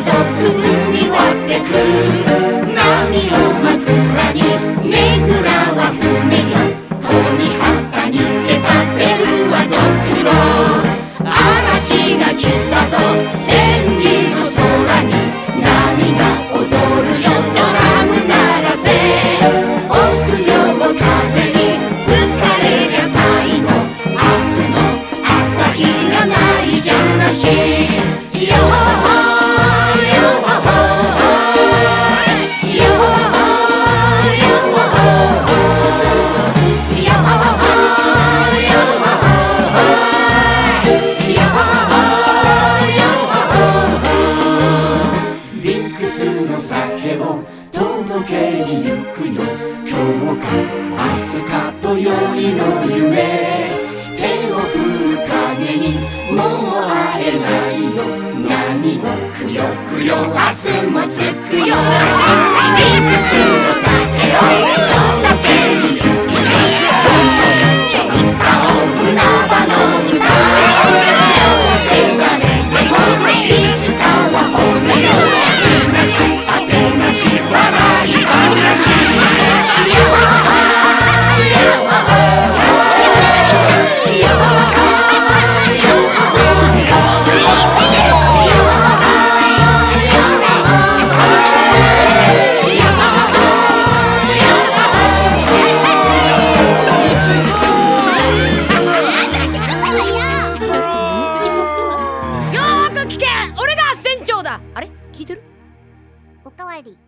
海割ってく波を枕にねぐらは船よ鬼旗にけたってるはドクロ嵐が来たぞ千里の空に波が踊るよドラム鳴らせ臆病風に吹かれりゃ最後明日の朝日がないじゃなしよ酒を届けに行くよ今日か明日かと宵の夢手を振る影にもう会えないよ何をくよくよ明日もつくよリンクスの酒を届けに行くよどんどんちょんたを船場の歌両せがれでいつかは骨の笑い話おかわり。